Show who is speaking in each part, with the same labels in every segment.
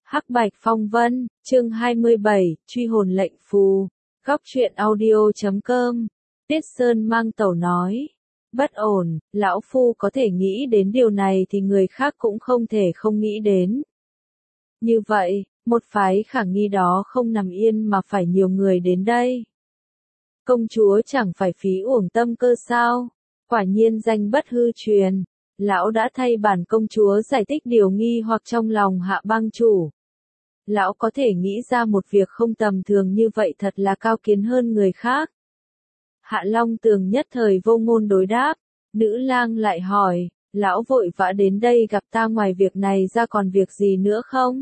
Speaker 1: Hắc Bạch Phong Vân, chương 27, truy hồn lệnh phù. Góc truyện audio.com. Tiết Sơn Mang Tẩu nói. Bất ổn, lão phu có thể nghĩ đến điều này thì người khác cũng không thể không nghĩ đến. Như vậy, một phái khả nghi đó không nằm yên mà phải nhiều người đến đây. Công chúa chẳng phải phí uổng tâm cơ sao? Quả nhiên danh bất hư truyền. Lão đã thay bản công chúa giải thích điều nghi hoặc trong lòng Hạ Bang chủ. Lão có thể nghĩ ra một việc không tầm thường như vậy thật là cao kiến hơn người khác. Hạ Long Tường nhất thời vô ngôn đối đáp. Nữ lang lại hỏi, lão vội vã đến đây gặp ta ngoài việc này ra còn việc gì nữa không?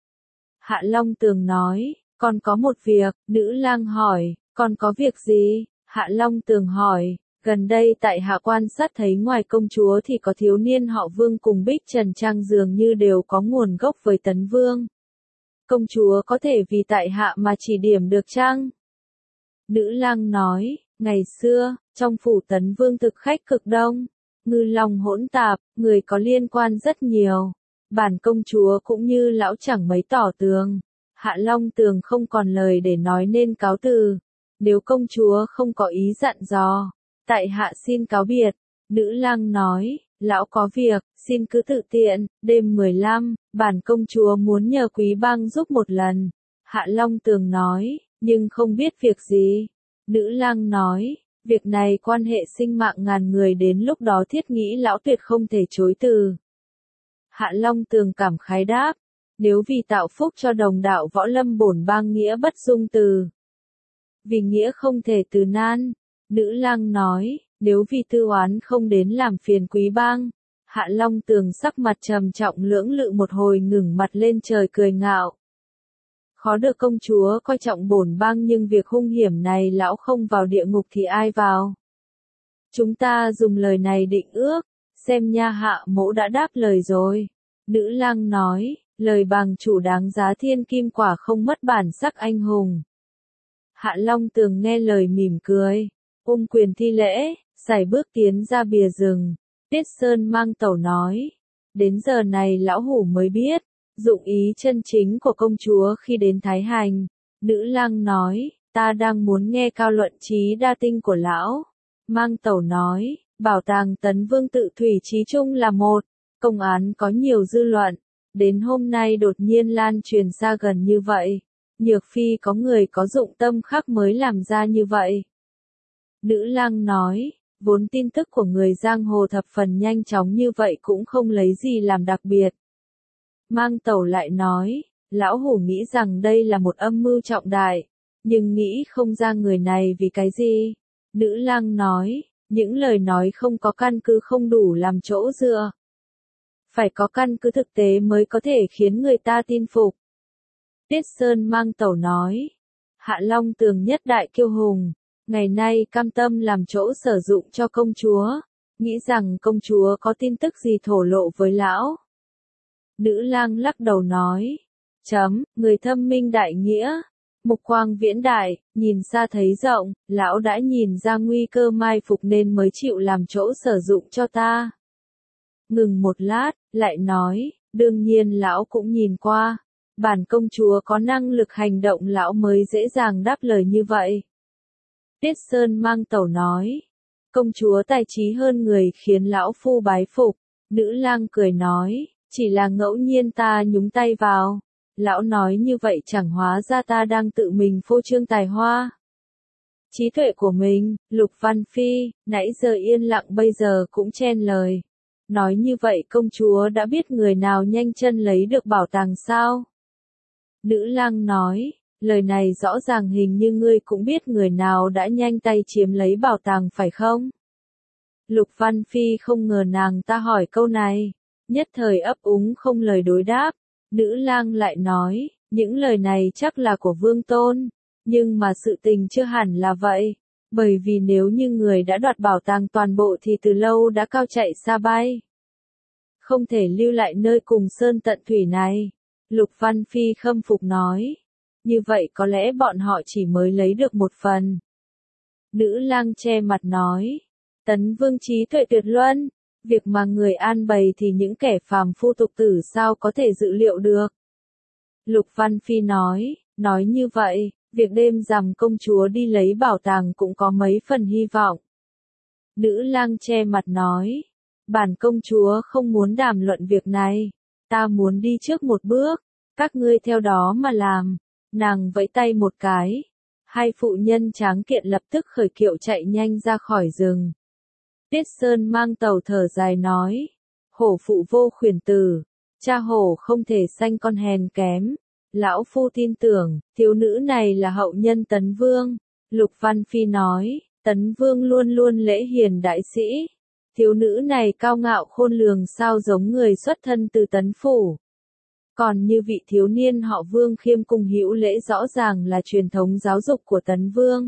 Speaker 1: Hạ Long Tường nói, còn có một việc. Nữ lang hỏi, còn có việc gì? Hạ Long Tường hỏi, gần đây tại hạ quan sát thấy ngoài công chúa thì có thiếu niên họ Vương cùng Bích Trần Trang dường như đều có nguồn gốc với Tấn Vương. Công chúa có thể vì tại hạ mà chỉ điểm được chăng? Nữ lang nói, ngày xưa, trong phủ Tấn Vương thực khách cực đông, ngư long hỗn tạp, người có liên quan rất nhiều. Bản công chúa cũng như lão chẳng mấy tỏ tường. Hạ Long Tường không còn lời để nói nên cáo từ. Nếu công chúa không có ý dặn dò, tại hạ xin cáo biệt. Nữ lang nói, lão có việc, xin cứ tự tiện. Đêm 15, bản công chúa muốn nhờ Quý Bang giúp một lần. Hạ Long Tường nói, nhưng không biết việc gì. Nữ lang nói, việc này quan hệ sinh mạng ngàn người, đến lúc đó thiết nghĩ lão tuyệt không thể chối từ. Hạ Long Tường cảm khái đáp, nếu vì tạo phúc cho đồng đạo võ lâm bổn bang nghĩa bất dung từ. Vì nghĩa không thể từ nan. Nữ lang nói, nếu vì tư oán không đến làm phiền Quý Bang. Hạ Long Tường sắc mặt trầm trọng lưỡng lự một hồi, ngẩng mặt lên trời cười ngạo. Khó được công chúa coi trọng bổn bang, nhưng việc hung hiểm này lão không vào địa ngục thì ai vào? Chúng ta dùng lời này định ước, xem nha Hạ mỗ đã đáp lời rồi. Nữ lang nói, lời bàng chủ đáng giá thiên kim, quả không mất bản sắc anh hùng. Hạ Long Tường nghe lời mỉm cười, ôm quyền thi lễ, sải bước tiến ra bìa rừng. Tiết Sơn Mang Tẩu nói, đến giờ này lão hủ mới biết dụng ý chân chính của công chúa khi đến Thái Hành. Nữ lang nói, ta đang muốn nghe cao luận trí đa tinh của lão. Mang Tẩu nói, bảo tàng Tấn Vương tự thủy chí chung là một công án có nhiều dư luận, đến hôm nay đột nhiên lan truyền xa gần như vậy. Nhược phi có người có dụng tâm khác mới làm ra như vậy. Nữ lang nói, vốn tin tức của người giang hồ thập phần nhanh chóng như vậy cũng không lấy gì làm đặc biệt. Mang Tẩu lại nói, lão hủ nghĩ rằng đây là một âm mưu trọng đại, nhưng nghĩ không ra người này vì cái gì. Nữ lang nói, những lời nói không có căn cứ không đủ làm chỗ dựa. Phải có căn cứ thực tế mới có thể khiến người ta tin phục. Tiết Sơn Mang Tẩu nói, Hạ Long Tường nhất đại kiêu hùng, ngày nay cam tâm làm chỗ sử dụng cho công chúa, nghĩ rằng công chúa có tin tức gì thổ lộ với lão. Nữ lang lắc đầu nói, người thâm minh đại nghĩa, mục quang viễn đại, nhìn xa thấy rộng, lão đã nhìn ra nguy cơ mai phục nên mới chịu làm chỗ sử dụng cho ta. Ngừng một lát, lại nói, đương nhiên lão cũng nhìn qua, bản công chúa có năng lực hành động lão mới dễ dàng đáp lời như vậy. Tiết Sơn Mang Tẩu nói, công chúa tài trí hơn người khiến lão phu bái phục. Nữ lang cười nói, chỉ là ngẫu nhiên ta nhúng tay vào. Lão nói như vậy chẳng hóa ra ta đang tự mình phô trương tài hoa. Trí tuệ của mình. Lục Văn Phi, nãy giờ yên lặng bây giờ cũng chen lời. Nói như vậy công chúa đã biết người nào nhanh chân lấy được bảo tàng sao? Nữ lang nói, lời này rõ ràng, hình như ngươi cũng biết người nào đã nhanh tay chiếm lấy bảo tàng phải không? Lục Văn Phi không ngờ nàng ta hỏi câu này, nhất thời ấp úng không lời đối đáp. Nữ lang lại nói, những lời này chắc là của Vương Tôn, nhưng mà sự tình chưa hẳn là vậy, bởi vì nếu như người đã đoạt bảo tàng toàn bộ thì từ lâu đã cao chạy xa bay. Không thể lưu lại nơi cùng sơn tận thủy này. Lục Văn Phi khâm phục nói, như vậy có lẽ bọn họ chỉ mới lấy được một phần. Nữ lang che mặt nói, Tấn Vương trí tuệ tuyệt luân, việc mà người an bày thì những kẻ phàm phu tục tử sao có thể dự liệu được. Lục Văn Phi nói như vậy, việc đêm rằm công chúa đi lấy bảo tàng cũng có mấy phần hy vọng. Nữ lang che mặt nói, bản công chúa không muốn đàm luận việc này, ta muốn đi trước một bước, các ngươi theo đó mà làm. Nàng vẫy tay một cái, hai phụ nhân tráng kiện lập tức khởi kiệu chạy nhanh ra khỏi rừng. Tiết Sơn mang tàu thở dài nói, hổ phụ vô khuyển tử, cha hổ không thể sanh con hèn kém. Lão phu tin tưởng, thiếu nữ này là hậu nhân Tấn Vương. Lục Văn Phi nói, Tấn Vương luôn luôn lễ hiền đại sĩ. Thiếu nữ này cao ngạo khôn lường sao giống người xuất thân từ Tấn Phủ. Còn như vị thiếu niên họ Vương khiêm cung hữu lễ rõ ràng là truyền thống giáo dục của Tấn Vương.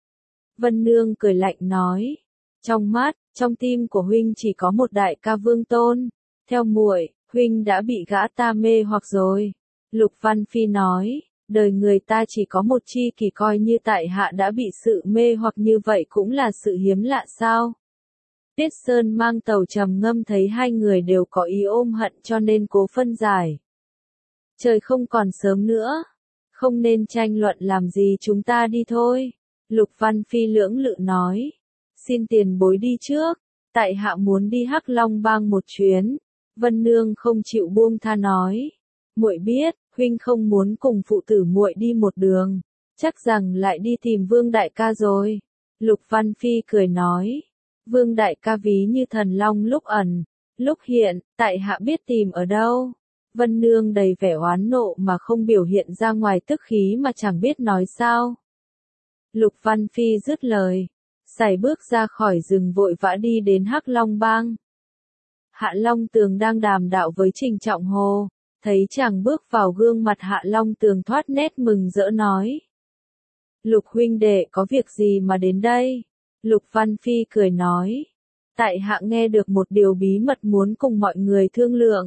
Speaker 1: Vân Nương cười lạnh nói, trong tim của huynh chỉ có một đại ca Vương Tôn. Theo muội, huynh đã bị gã ta mê hoặc rồi. Lục Văn Phi nói, đời người ta chỉ có một chi kỷ, coi như tại hạ đã bị sự mê hoặc như vậy cũng là sự hiếm lạ sao. Tiết Sơn mang tàu trầm ngâm thấy hai người đều có ý ôm hận cho nên cố phân giải. Trời không còn sớm nữa, không nên tranh luận làm gì, chúng ta đi thôi. Lục Văn Phi lưỡng lự nói, xin tiền bối đi trước, tại hạ muốn đi Hắc Long Bang một chuyến. Vân Nương không chịu buông tha nói, muội biết, huynh không muốn cùng phụ tử muội đi một đường, chắc rằng lại đi tìm Vương đại ca rồi. Lục Văn Phi cười nói, Vương đại ca ví như thần long lúc ẩn, lúc hiện, tại hạ biết tìm ở đâu. Vân Nương đầy vẻ oán nộ mà không biểu hiện ra ngoài, tức khí mà chẳng biết nói sao. Lục Văn Phi dứt lời, sải bước ra khỏi rừng vội vã đi đến Hắc Long Bang. Hạ Long Tường đang đàm đạo với Trình Trọng Hồ, thấy chàng bước vào, gương mặt Hạ Long Tường thoát nét mừng rỡ nói, Lục huynh đệ có việc gì mà đến đây? Lục Văn Phi cười nói, tại hạ nghe được một điều bí mật muốn cùng mọi người thương lượng.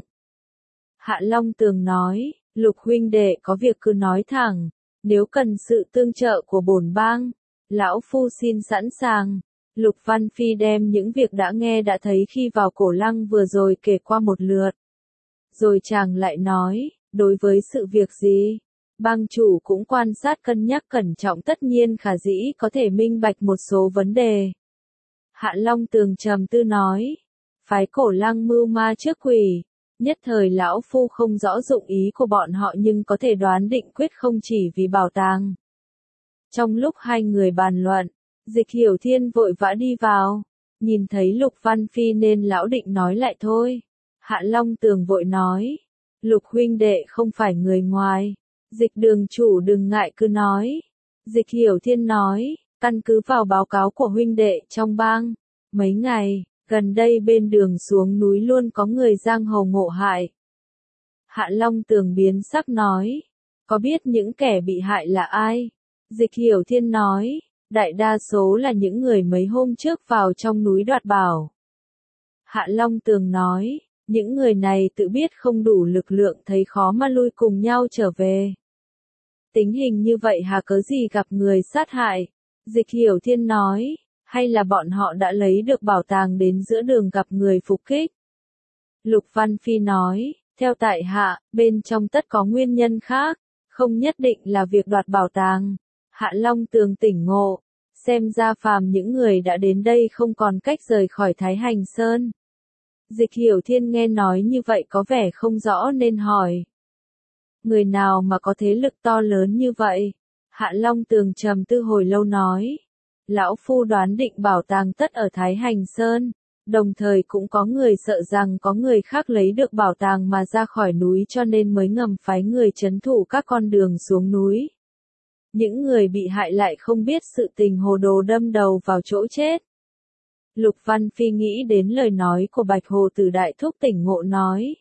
Speaker 1: Hạ Long Tường nói, Lục huynh đệ có việc cứ nói thẳng, nếu cần sự tương trợ của bổn bang, lão phu xin sẵn sàng. Lục Văn Phi đem những việc đã nghe đã thấy khi vào Cổ Lăng vừa rồi kể qua một lượt. Rồi chàng lại nói, đối với sự việc gì, bang chủ cũng quan sát cân nhắc cẩn trọng, tất nhiên khả dĩ có thể minh bạch một số vấn đề. Hạ Long Tường trầm tư nói, phái Cổ Lăng mưu ma trước quỷ, nhất thời lão phu không rõ dụng ý của bọn họ nhưng có thể đoán định quyết không chỉ vì bảo tàng. Trong lúc hai người bàn luận, Dịch Hiểu Thiên vội vã đi vào, nhìn thấy Lục Văn Phi nên lão định nói lại thôi. Hạ Long Tường vội nói, Lục huynh đệ không phải người ngoài, Dịch đường chủ đừng ngại cứ nói. Dịch Hiểu Thiên nói, căn cứ vào báo cáo của huynh đệ trong bang, mấy ngày gần đây bên đường xuống núi luôn có người giang hồ ngộ hại. Hạ Long Tường biến sắc nói, có biết những kẻ bị hại là ai? Dịch Hiểu Thiên nói, đại đa số là những người mấy hôm trước vào trong núi đoạt bảo. Hạ Long Tường nói, những người này tự biết không đủ lực lượng, thấy khó mà lui cùng nhau trở về. Tình hình như vậy hà cớ gì gặp người sát hại? Dịch Hiểu Thiên nói, hay là bọn họ đã lấy được bảo tàng đến giữa đường gặp người phục kích? Lục Văn Phi nói, theo tại hạ, bên trong tất có nguyên nhân khác, không nhất định là việc đoạt bảo tàng. Hạ Long Tường tỉnh ngộ, xem ra phàm những người đã đến đây không còn cách rời khỏi Thái Hành Sơn. Dịch Hiểu Thiên nghe nói như vậy có vẻ không rõ nên hỏi, người nào mà có thế lực to lớn như vậy? Hạ Long Tường trầm tư hồi lâu nói, lão phu đoán định bảo tàng tất ở Thái Hành Sơn, đồng thời cũng có người sợ rằng có người khác lấy được bảo tàng mà ra khỏi núi cho nên mới ngầm phái người trấn thủ các con đường xuống núi. Những người bị hại lại không biết sự tình, hồ đồ đâm đầu vào chỗ chết. Lục Văn Phi nghĩ đến lời nói của Bạch Hồ Tử đại thúc, tỉnh ngộ nói,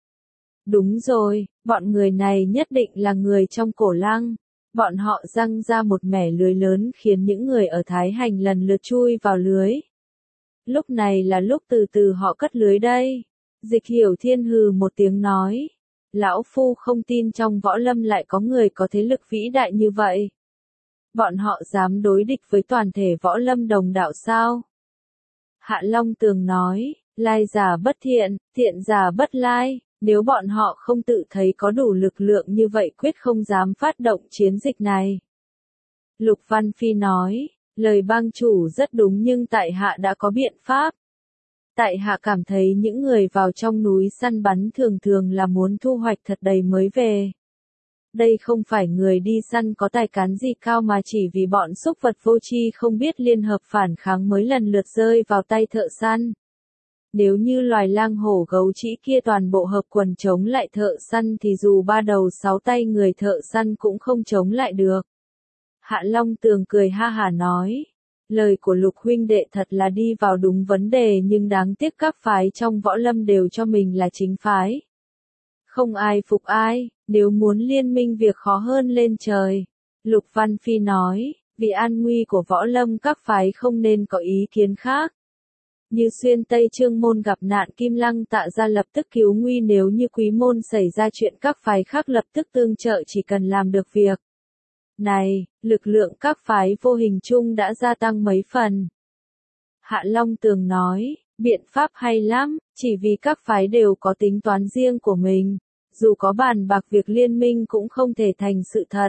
Speaker 1: đúng rồi, bọn người này nhất định là người trong Cổ Lăng. Bọn họ giăng ra một mẻ lưới lớn khiến những người ở Thái Hành lần lượt chui vào lưới. Lúc này là lúc từ từ họ cất lưới đây. Dịch Hiểu Thiên hừ một tiếng nói, lão phu không tin trong võ lâm lại có người có thế lực vĩ đại như vậy. Bọn họ dám đối địch với toàn thể võ lâm đồng đạo sao? Hạ Long Tường nói, lai giả bất thiện, thiện giả bất lai, Nếu bọn họ không tự thấy có đủ lực lượng như vậy quyết không dám phát động chiến dịch này. Lục Văn Phi nói, lời bang chủ rất đúng nhưng tại hạ đã có biện pháp. Tại hạ cảm thấy những người vào trong núi săn bắn thường thường là muốn thu hoạch thật đầy mới về. Đây không phải người đi săn có tài cán gì cao mà chỉ vì bọn súc vật vô tri không biết liên hợp phản kháng mới lần lượt rơi vào tay thợ săn. Nếu như loài lang hổ gấu trĩ kia toàn bộ hợp quần chống lại thợ săn thì dù ba đầu sáu tay người thợ săn cũng không chống lại được. Hạ Long Tường cười ha hả nói. Lời của Lục huynh đệ thật là đi vào đúng vấn đề nhưng đáng tiếc các phái trong võ lâm đều cho mình là chính phái. Không ai phục ai, nếu muốn liên minh việc khó hơn lên trời. Lục Văn Phi nói, vì an nguy của võ lâm các phái không nên có ý kiến khác. Như xuyên Tây Trương môn gặp nạn Kim Lăng Tạ ra lập tức cứu nguy nếu như Quý môn xảy ra chuyện các phái khác lập tức tương trợ chỉ cần làm được việc. Này, lực lượng các phái vô hình chung đã gia tăng mấy phần. Hạ Long Tường nói, biện pháp hay lắm, chỉ vì các phái đều có tính toán riêng của mình, dù có bàn bạc việc liên minh cũng không thể thành sự thật.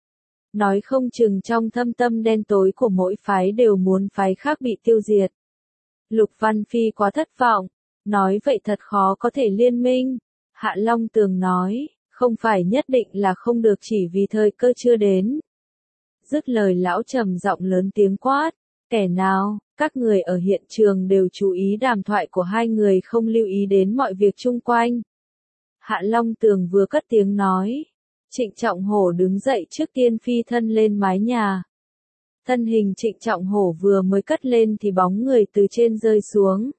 Speaker 1: Nói không chừng trong thâm tâm đen tối của mỗi phái đều muốn phái khác bị tiêu diệt. Lục Văn Phi quá thất vọng, nói vậy thật khó có thể liên minh. Hạ Long Tường nói, không phải nhất định là không được chỉ vì thời cơ chưa đến. Dứt lời lão trầm giọng lớn tiếng quát, kẻ nào, các người ở hiện trường đều chú ý đàm thoại của hai người không lưu ý đến mọi việc chung quanh. Hạ Long Tường vừa cất tiếng nói, Trịnh Trọng Hổ đứng dậy trước tiên phi thân lên mái nhà. Thân hình Trịnh Trọng Hổ vừa mới cất lên thì bóng người từ trên rơi xuống.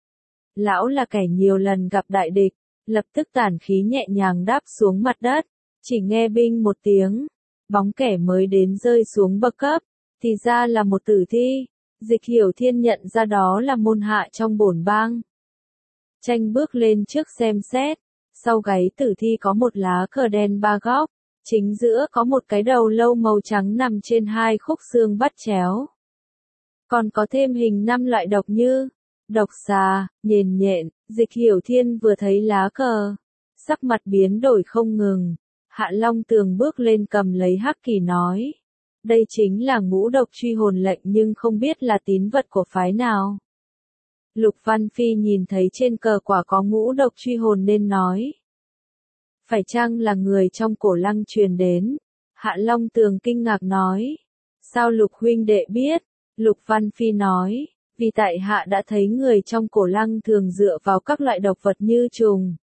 Speaker 1: Lão là kẻ nhiều lần gặp đại địch, lập tức tản khí nhẹ nhàng đáp xuống mặt đất, chỉ nghe binh một tiếng, bóng kẻ mới đến rơi xuống bậc cấp, thì ra là một tử thi. Dịch Hiểu Thiên nhận ra đó là môn hạ trong bổn bang. Tranh bước lên trước xem xét, sau gáy tử thi có một lá cờ đen ba góc, chính giữa có một cái đầu lâu màu trắng nằm trên hai khúc xương bắt chéo. Còn có thêm hình 5 loại độc như độc xà, nhện nhện. Dịch Hiểu Thiên vừa thấy lá cờ, sắc mặt biến đổi không ngừng. Hạ Long Tường bước lên cầm lấy hắc kỳ nói, đây chính là ngũ độc truy hồn lệnh nhưng không biết là tín vật của phái nào. Lục Văn Phi nhìn thấy trên cờ quả có ngũ độc truy hồn nên nói, phải chăng là người trong Cổ Lăng truyền đến? Hạ Long Tường kinh ngạc nói, sao Lục huynh đệ biết? Lục Văn Phi nói, vì tại hạ đã thấy người trong Cổ Lăng thường dựa vào các loại độc vật như trùng,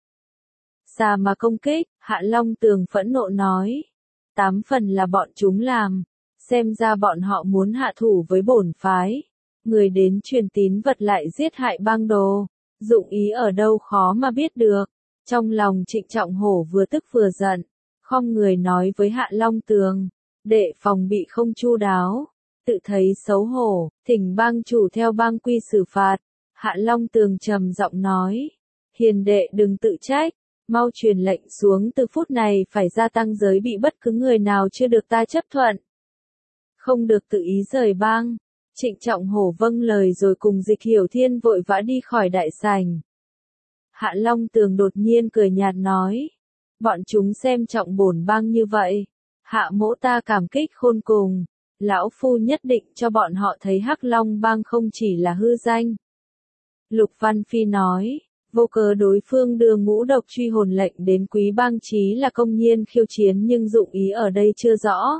Speaker 1: xà mà công kích. Hạ Long Tường phẫn nộ nói, 8 phần là bọn chúng làm, xem ra bọn họ muốn hạ thủ với bổn phái. Người đến truyền tín vật lại giết hại bang đồ, dụng ý ở đâu khó mà biết được. Trong lòng Trịnh Trọng Hổ vừa tức vừa giận, khom người nói với Hạ Long Tường, đệ phòng bị không chu đáo, tự thấy xấu hổ, thỉnh bang chủ theo bang quy xử phạt. Hạ Long Tường trầm giọng nói, hiền đệ đừng tự trách, mau truyền lệnh xuống từ phút này phải gia tăng giới bị bất cứ người nào chưa được ta chấp thuận. Không được tự ý rời bang. Trịnh Trọng Hổ vâng lời rồi cùng Dịch Hiểu Thiên vội vã đi khỏi đại sảnh. Hạ Long Tường đột nhiên cười nhạt nói, bọn chúng xem trọng bổn bang như vậy, Hạ mỗ ta cảm kích khôn cùng, lão phu nhất định cho bọn họ thấy Hắc Long bang không chỉ là hư danh. Lục Văn Phi nói, vô cớ đối phương đưa ngũ độc truy hồn lệnh đến Quý bang chí là công nhiên khiêu chiến nhưng dụng ý ở đây chưa rõ.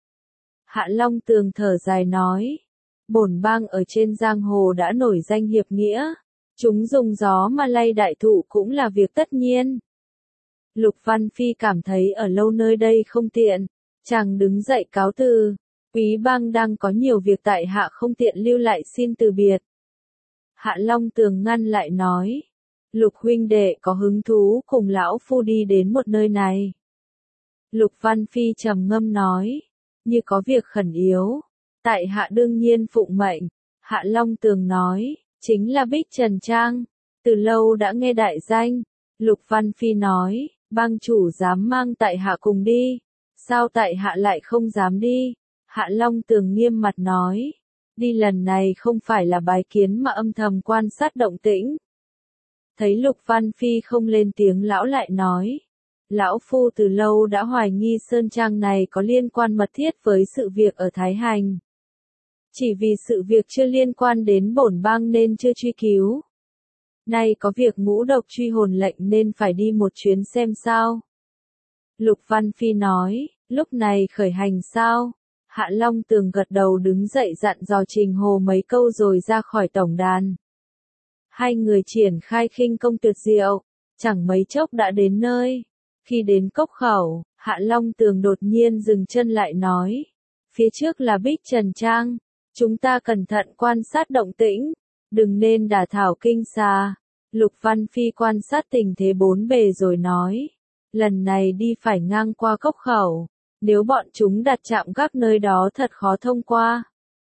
Speaker 1: Hạ Long Tường thở dài nói, bổn bang ở trên giang hồ đã nổi danh hiệp nghĩa, chúng dùng gió mà lay đại thụ cũng là việc tất nhiên. Lục Văn Phi cảm thấy ở lâu nơi đây không tiện, chàng đứng dậy cáo từ, Quý bang đang có nhiều việc tại hạ không tiện lưu lại xin từ biệt. Hạ Long Tường ngăn lại nói, Lục huynh đệ có hứng thú cùng lão phu đi đến một nơi này. Lục Văn Phi trầm ngâm nói, như có việc khẩn yếu, tại hạ đương nhiên phụng mệnh. Hạ Long Tường nói, chính là Bích Trần Trang, từ lâu đã nghe đại danh. Lục Văn Phi nói, bang chủ dám mang tại hạ cùng đi, sao tại hạ lại không dám đi? Hạ Long Tường nghiêm mặt nói, đi lần này không phải là bái kiến mà âm thầm quan sát động tĩnh. Thấy Lục Văn Phi không lên tiếng, lão lại nói. Lão Phu từ lâu đã hoài nghi Sơn Trang này có liên quan mật thiết với sự việc ở Thái Hành. Chỉ vì sự việc chưa liên quan đến bổn bang nên chưa truy cứu. Nay có việc ngũ độc truy hồn lệnh nên phải đi một chuyến xem sao. Lục Văn Phi nói, lúc này khởi hành sao? Hạ Long Tường gật đầu đứng dậy dặn dò Trình Hồ mấy câu rồi ra khỏi tổng đàn. Hai người triển khai khinh công tuyệt diệu, chẳng mấy chốc đã đến nơi. Khi đến cốc khẩu, Hạ Long Tường đột nhiên dừng chân lại nói. Phía trước là Bích Trần Trang, chúng ta cẩn thận quan sát động tĩnh, đừng nên đả thảo kinh xà. Lục Văn Phi quan sát tình thế bốn bề rồi nói. Lần này đi phải ngang qua cốc khẩu, nếu bọn chúng đặt trạm gác nơi đó thật khó thông qua.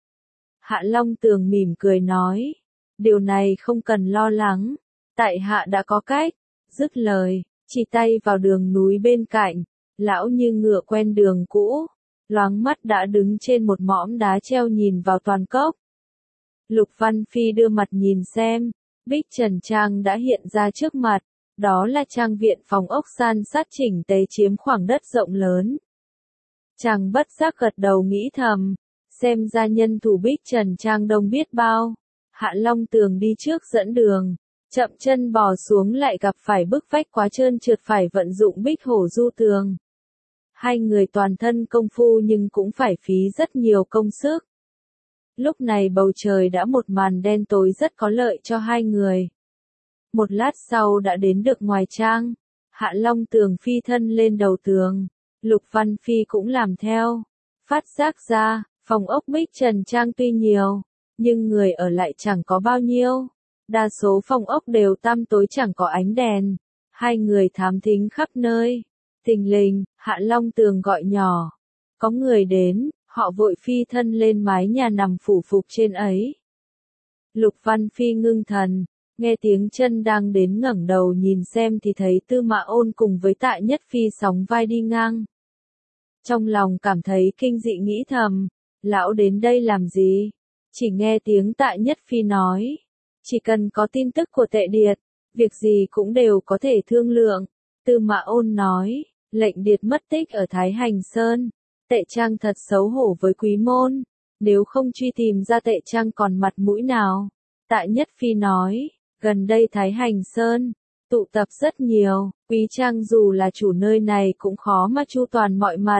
Speaker 1: Hạ Long Tường mỉm cười nói. Điều này không cần lo lắng, tại hạ đã có cách. Dứt lời, chỉ tay vào đường núi bên cạnh, lão như ngựa quen đường cũ, loáng mắt đã đứng trên một mỏm đá treo nhìn vào toàn cốc. Lục Văn Phi đưa mặt nhìn xem, Bích Trần Trang đã hiện ra trước mặt, đó là trang viện phòng ốc san sát chỉnh tề chiếm khoảng đất rộng lớn. Chàng bất giác gật đầu nghĩ thầm, xem ra nhân thủ Bích Trần Trang đông biết bao. Hạ Long Tường đi trước dẫn đường, chậm chân bò xuống lại gặp phải bức vách quá trơn trượt phải vận dụng Bích Hổ du tường. Hai người toàn thân công phu nhưng cũng phải phí rất nhiều công sức. Lúc này bầu trời đã một màn đen tối rất có lợi cho hai người. Một lát sau đã đến được ngoài trang, Hạ Long Tường phi thân lên đầu tường, Lục Văn Phi cũng làm theo. Phát giác ra, phòng ốc Bích Trần Trang tuy nhiều, nhưng người ở lại chẳng có bao nhiêu. Đa số phòng ốc đều tăm tối chẳng có ánh đèn. Hai người thám thính khắp nơi. Thình lình, Hạ Long Tường gọi nhỏ. Có người đến, họ vội phi thân lên mái nhà nằm phủ phục trên ấy. Lục Văn Phi ngưng thần, nghe tiếng chân đang đến ngẩng đầu nhìn xem thì thấy Tư Mã Ôn cùng với Tạ Nhất Phi sóng vai đi ngang. Trong lòng cảm thấy kinh dị nghĩ thầm, lão đến đây làm gì? Chỉ nghe tiếng Tạ Nhất Phi nói, chỉ cần có tin tức của Tệ Điệt, việc gì cũng đều có thể thương lượng. Tư Mã Ôn nói, lệnh Điệt mất tích ở Thái Hành Sơn, Tệ Trang thật xấu hổ với Quý Môn, nếu không truy tìm ra Tệ Trang còn mặt mũi nào. Tạ Nhất Phi nói, gần đây Thái Hành Sơn, tụ tập rất nhiều, Quý Trang dù là chủ nơi này cũng khó mà chu toàn mọi mặt.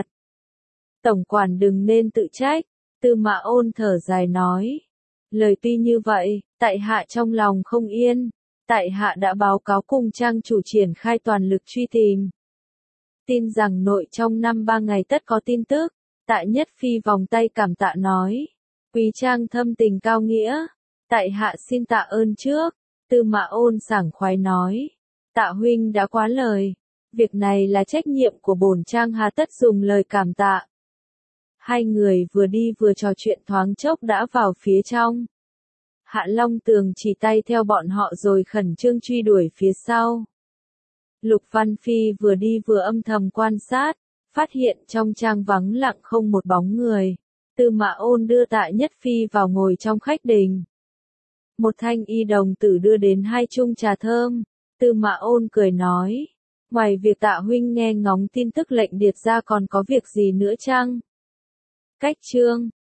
Speaker 1: Tổng quản đừng nên tự trách. Tư Mã Ôn thở dài nói. Lời tuy như vậy, tại hạ trong lòng không yên. Tại hạ đã báo cáo cùng trang chủ triển khai toàn lực truy tìm. Tin rằng nội trong 5-3 ngày tất có tin tức. Tạ Nhất Phi vòng tay cảm tạ nói. Quý trang thâm tình cao nghĩa. Tại hạ xin tạ ơn trước. Tư Mã Ôn sảng khoái nói. Tạ huynh đã quá lời. Việc này là trách nhiệm của bổn trang hà tất dùng lời cảm tạ. Hai người vừa đi vừa trò chuyện thoáng chốc đã vào phía trong. Hạ Long Tường chỉ tay theo bọn họ rồi khẩn trương truy đuổi phía sau. Lục Văn Phi vừa đi vừa âm thầm quan sát, phát hiện trong trang vắng lặng không một bóng người. Tư Mã Ôn đưa Tạ Nhất Phi vào ngồi trong khách đình. Một thanh y đồng tử đưa đến 2 chung trà thơm. Tư Mã Ôn cười nói, ngoài việc Tạ huynh nghe ngóng tin tức lệnh Điệt ra còn có việc gì nữa chăng? Cách chương